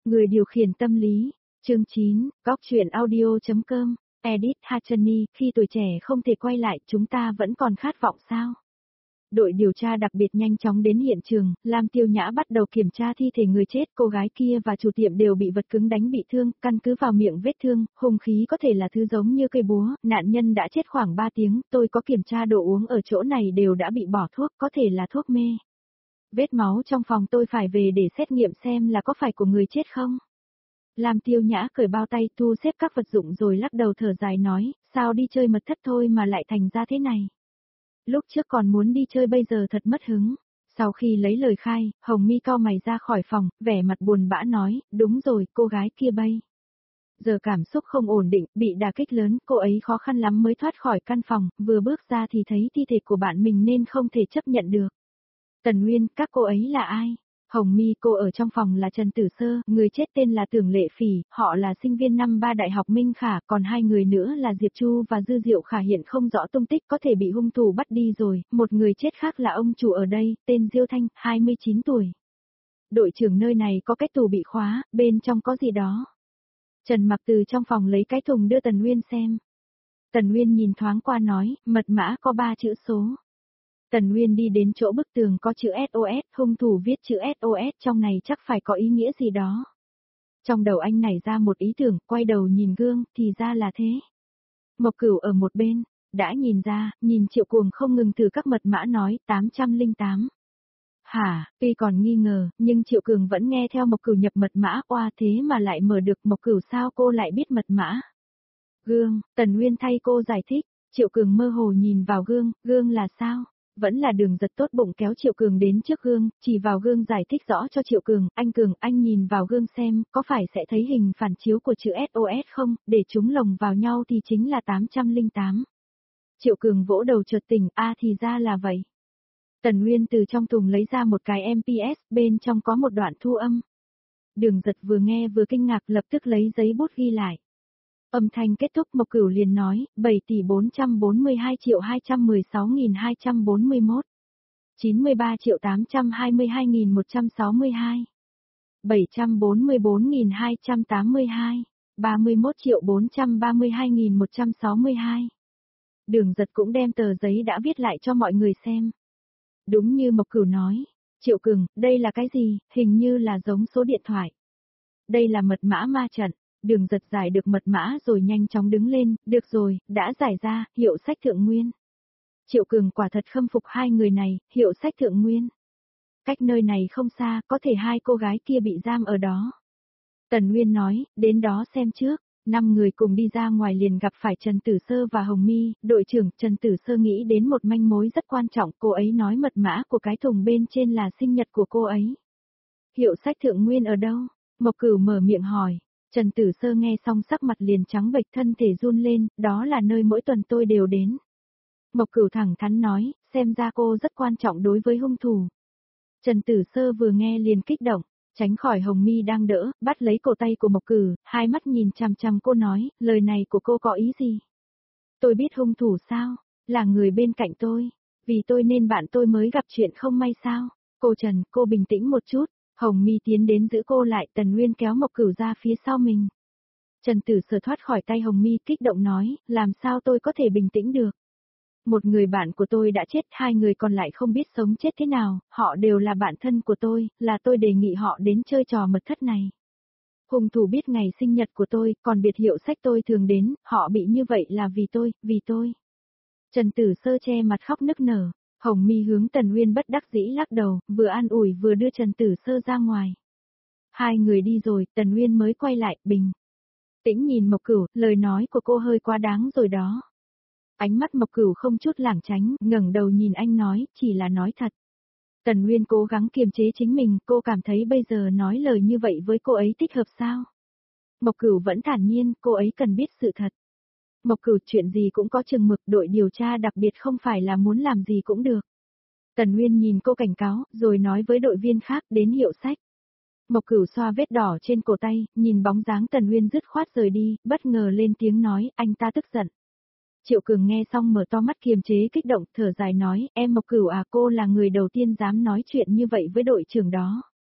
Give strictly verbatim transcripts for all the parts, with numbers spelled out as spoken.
Người điều khiển tâm lý, chương chín, góc truyện audio.com, Edit Hachani, khi tuổi trẻ không thể quay lại, chúng ta vẫn còn khát vọng sao? Đội điều tra đặc biệt nhanh chóng đến hiện trường, Lam Tiêu Nhã bắt đầu kiểm tra thi thể người chết, cô gái kia và chủ tiệm đều bị vật cứng đánh bị thương, căn cứ vào miệng vết thương, hung khí có thể là thứ giống như cây búa, nạn nhân đã chết khoảng ba tiếng, tôi có kiểm tra đồ uống ở chỗ này đều đã bị bỏ thuốc, có thể là thuốc mê. Vết máu trong phòng tôi phải về để xét nghiệm xem là có phải của người chết không. Lam Tiêu Nhã cởi bao tay thu xếp các vật dụng rồi lắc đầu thở dài nói, sao đi chơi mật thất thôi mà lại thành ra thế này. Lúc trước còn muốn đi chơi bây giờ thật mất hứng. Sau khi lấy lời khai, Hồng Mi cau mày ra khỏi phòng, vẻ mặt buồn bã nói, đúng rồi, cô gái kia bây giờ cảm xúc không ổn định, bị đả kích lớn, cô ấy khó khăn lắm mới thoát khỏi căn phòng, vừa bước ra thì thấy thi thể của bạn mình nên không thể chấp nhận được. Tần Nguyên, các cô ấy là ai? Hồng Mi, cô ở trong phòng là Trần Tử Sơ, người chết tên là Tưởng Lệ Phỉ, họ là sinh viên năm ba Đại học Minh Khả, còn hai người nữa là Diệp Chu và Dư Diệu Khả hiện không rõ tung tích, có thể bị hung thủ bắt đi rồi, một người chết khác là ông chủ ở đây, tên Diêu Thanh, hai mươi chín tuổi. Đội trưởng nơi này có cái tủ bị khóa, bên trong có gì đó. Trần Mặc từ trong phòng lấy cái thùng đưa Tần Nguyên xem. Tần Nguyên nhìn thoáng qua nói, mật mã có ba chữ số. Tần Nguyên đi đến chỗ bức tường có chữ ét o ét, hung thủ viết chữ ét o ét trong này chắc phải có ý nghĩa gì đó. Trong đầu anh nảy ra một ý tưởng, quay đầu nhìn gương, thì ra là thế. Mộc Cửu ở một bên, đã nhìn ra, nhìn Triệu Cuồng không ngừng từ các mật mã nói, tám trăm lẻ tám. Hả, tuy còn nghi ngờ, nhưng Triệu Cường vẫn nghe theo Mộc Cửu nhập mật mã, oa thế mà lại mở được. Mộc Cửu sao cô lại biết mật mã? Gương, Tần Nguyên thay cô giải thích, Triệu Cường mơ hồ nhìn vào gương, gương là sao? Vẫn là Đường Giật tốt bụng kéo Triệu Cường đến trước gương, chỉ vào gương giải thích rõ cho Triệu Cường, anh Cường, anh nhìn vào gương xem, có phải sẽ thấy hình phản chiếu của chữ ét o ét không, để chúng lồng vào nhau thì chính là tám trăm lẻ tám. Triệu Cường vỗ đầu chợt tỉnh, a à, thì ra là vậy. Tần Nguyên từ trong thùng lấy ra một cái em pê ét, bên trong có một đoạn thu âm. Đường Giật vừa nghe vừa kinh ngạc lập tức lấy giấy bút ghi lại. Âm thanh kết thúc Mộc Cửu liền nói, bảy tỷ bốn trăm bốn mươi hai triệu hai trăm mười sáu nghìn hai trăm bốn mươi mốt. chín mươi ba triệu tám trăm hai mươi hai nghìn một trăm sáu mươi hai. bảy trăm bốn mươi bốn nghìn hai trăm tám mươi hai. ba mươi mốt triệu bốn trăm ba mươi hai nghìn một trăm sáu mươi hai. Đường Giật cũng đem tờ giấy đã viết lại cho mọi người xem. Đúng như Mộc Cửu nói, Triệu Cường, đây là cái gì, hình như là giống số điện thoại. Đây là mật mã ma trận. Đường Giật giải được mật mã rồi nhanh chóng đứng lên, được rồi, đã giải ra, hiệu sách thượng nguyên. Triệu Cường quả thật khâm phục hai người này, hiệu sách thượng nguyên. Cách nơi này không xa, có thể hai cô gái kia bị giam ở đó. Tần Nguyên nói, đến đó xem trước. Năm người cùng đi ra ngoài liền gặp phải Trần Tử Sơ và Hồng Mi, đội trưởng Trần Tử Sơ nghĩ đến một manh mối rất quan trọng, cô ấy nói mật mã của cái thùng bên trên là sinh nhật của cô ấy. Hiệu sách thượng nguyên ở đâu? Mộc Cửu mở miệng hỏi. Trần Tử Sơ nghe xong sắc mặt liền trắng bệch thân thể run lên, đó là nơi mỗi tuần tôi đều đến. Mộc Cửu thẳng thắn nói, xem ra cô rất quan trọng đối với hung thủ. Trần Tử Sơ vừa nghe liền kích động, tránh khỏi Hồng Mi đang đỡ, bắt lấy cổ tay của Mộc Cửu, hai mắt nhìn chằm chằm cô nói, lời này của cô có ý gì? Tôi biết hung thủ sao? Là người bên cạnh tôi. Vì tôi nên bạn tôi mới gặp chuyện không may sao? Cô Trần, cô bình tĩnh một chút. Hồng Mi tiến đến giữ cô lại, Tần Nguyên kéo Mộc Cửu ra phía sau mình. Trần Tử Sơ thoát khỏi tay Hồng Mi kích động nói, làm sao tôi có thể bình tĩnh được. Một người bạn của tôi đã chết, hai người còn lại không biết sống chết thế nào, họ đều là bạn thân của tôi, là tôi đề nghị họ đến chơi trò mật thất này. Hung thủ biết ngày sinh nhật của tôi, còn biệt hiệu sách tôi thường đến, họ bị như vậy là vì tôi, vì tôi. Trần Tử Sơ che mặt khóc nức nở. Hồng Mi hướng Tần Nguyên bất đắc dĩ lắc đầu, vừa an ủi vừa đưa Trần Tử Sơ ra ngoài. Hai người đi rồi, Tần Nguyên mới quay lại, bình tĩnh nhìn Mộc Cửu, lời nói của cô hơi quá đáng rồi đó. Ánh mắt Mộc Cửu không chút lảng tránh, ngẩng đầu nhìn anh nói, chỉ là nói thật. Tần Nguyên cố gắng kiềm chế chính mình, cô cảm thấy bây giờ nói lời như vậy với cô ấy thích hợp sao? Mộc Cửu vẫn thản nhiên, cô ấy cần biết sự thật. Mộc Cửu, chuyện gì cũng có chừng mực, đội điều tra đặc biệt không phải là muốn làm gì cũng được. Tần Nguyên nhìn cô cảnh cáo, rồi nói với đội viên khác đến hiệu sách. Mộc Cửu xoa vết đỏ trên cổ tay, nhìn bóng dáng Tần Nguyên dứt khoát rời đi, bất ngờ lên tiếng nói, anh ta tức giận. Triệu Cường nghe xong mở to mắt kiềm chế kích động, thở dài nói, em Mộc Cửu à, cô là người đầu tiên dám nói chuyện như vậy với đội trưởng đó.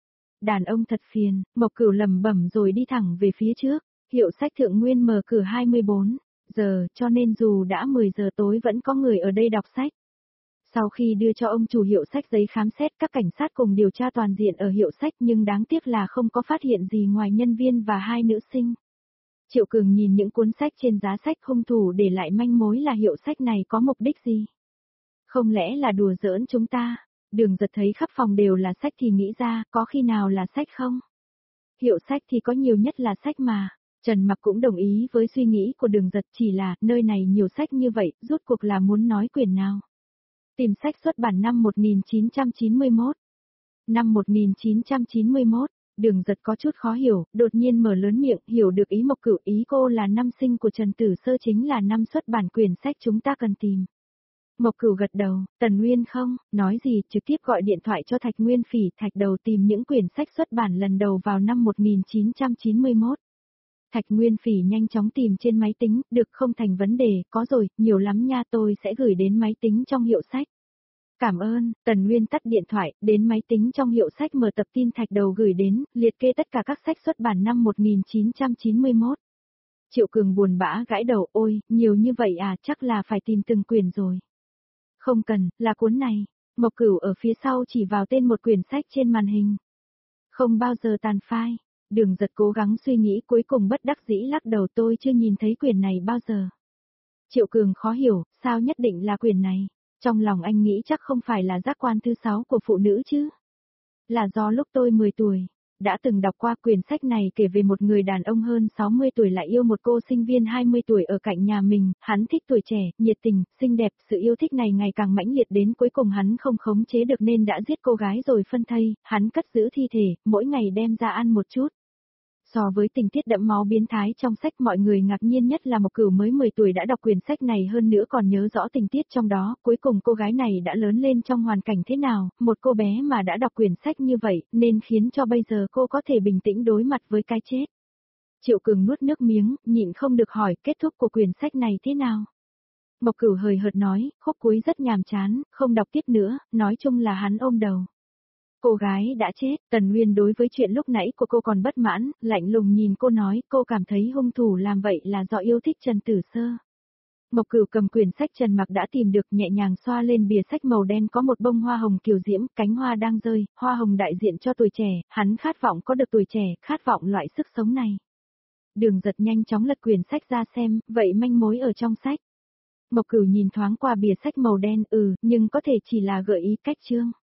đàn ông thật phiền, Mộc Cửu lẩm bẩm rồi đi thẳng về phía trước. Hiệu sách Thượng Nguyên mở cửa hai mươi bốn giờ, cho nên dù đã mười giờ tối vẫn có người ở đây đọc sách. Sau khi đưa cho ông chủ hiệu sách giấy khám xét, các cảnh sát cùng điều tra toàn diện ở hiệu sách nhưng đáng tiếc là không có phát hiện gì ngoài nhân viên và hai nữ sinh. Triệu Cường nhìn những cuốn sách trên giá sách, hung thủ để lại manh mối là hiệu sách này có mục đích gì? Không lẽ là đùa giỡn chúng ta? Đường Giật thấy khắp phòng đều là sách thì nghĩ ra, có khi nào là sách không? Hiệu sách thì có nhiều nhất là sách mà. Trần Mặc cũng đồng ý với suy nghĩ của Đường Giật, chỉ là, nơi này nhiều sách như vậy, rốt cuộc là muốn nói quyển nào? Tìm sách xuất bản năm một nghìn chín trăm chín mươi mốt. Năm một nghìn chín trăm chín mươi mốt, Đường Giật có chút khó hiểu, đột nhiên mở lớn miệng, hiểu được ý Mộc Cửu, ý cô là năm sinh của Trần Tử Sơ chính là năm xuất bản quyển sách chúng ta cần tìm. Mộc Cửu gật đầu, Tần Nguyên không, nói gì, trực tiếp gọi điện thoại cho Thạch Nguyên Phỉ, Thạch Đầu tìm những quyển sách xuất bản lần đầu vào năm một nghìn chín trăm chín mươi mốt. Thạch Nguyên Phỉ nhanh chóng tìm trên máy tính, được không thành vấn đề, có rồi, nhiều lắm nha, tôi sẽ gửi đến máy tính trong hiệu sách. Cảm ơn, Tần Nguyên tắt điện thoại, đến máy tính trong hiệu sách mở tập tin Thạch Đầu gửi đến, liệt kê tất cả các sách xuất bản năm một nghìn chín trăm chín mươi mốt. Triệu Cường buồn bã gãi đầu, ôi, nhiều như vậy à, chắc là phải tìm từng quyển rồi. Không cần, là cuốn này. Mộc Cửu ở phía sau chỉ vào tên một quyển sách trên màn hình. Không bao giờ tàn phai. Đường Giật cố gắng suy nghĩ, cuối cùng bất đắc dĩ lắc đầu, tôi chưa nhìn thấy quyển này bao giờ. Triệu Cường khó hiểu, sao nhất định là quyển này? Trong lòng anh nghĩ chắc không phải là giác quan thứ sáu của phụ nữ chứ. Là do lúc tôi mười tuổi, đã từng đọc qua quyển sách này, kể về một người đàn ông hơn sáu mươi tuổi lại yêu một cô sinh viên hai mươi tuổi ở cạnh nhà mình, hắn thích tuổi trẻ, nhiệt tình, xinh đẹp, sự yêu thích này ngày càng mãnh liệt đến cuối cùng hắn không khống chế được nên đã giết cô gái rồi phân thây, hắn cất giữ thi thể, mỗi ngày đem ra ăn một chút. So với tình tiết đẫm máu biến thái trong sách, mọi người ngạc nhiên nhất là Mộc Cửu mới mười tuổi đã đọc quyển sách này, hơn nữa còn nhớ rõ tình tiết trong đó, cuối cùng cô gái này đã lớn lên trong hoàn cảnh thế nào, một cô bé mà đã đọc quyển sách như vậy, nên khiến cho bây giờ cô có thể bình tĩnh đối mặt với cái chết. Triệu Cường nuốt nước miếng, nhịn không được hỏi, kết thúc của quyển sách này thế nào? Mộc Cửu hời hợt nói, khúc cuối rất nhàm chán, không đọc tiếp nữa, nói chung là hắn ôm đầu. Cô gái đã chết, Tần Nguyên đối với chuyện lúc nãy của cô còn bất mãn, lạnh lùng nhìn cô nói, cô cảm thấy hung thủ làm vậy là do yêu thích Trần Tử Sơ. Mộc Cửu cầm quyển sách Trần Mặc đã tìm được, nhẹ nhàng xoa lên bìa sách màu đen, có một bông hoa hồng kiều diễm, cánh hoa đang rơi, hoa hồng đại diện cho tuổi trẻ, hắn khát vọng có được tuổi trẻ, khát vọng loại sức sống này. Đường Giật nhanh chóng lật quyển sách ra xem, vậy manh mối ở trong sách. Mộc Cửu nhìn thoáng qua bìa sách màu đen, ừ, nhưng có thể chỉ là gợi ý cách chương.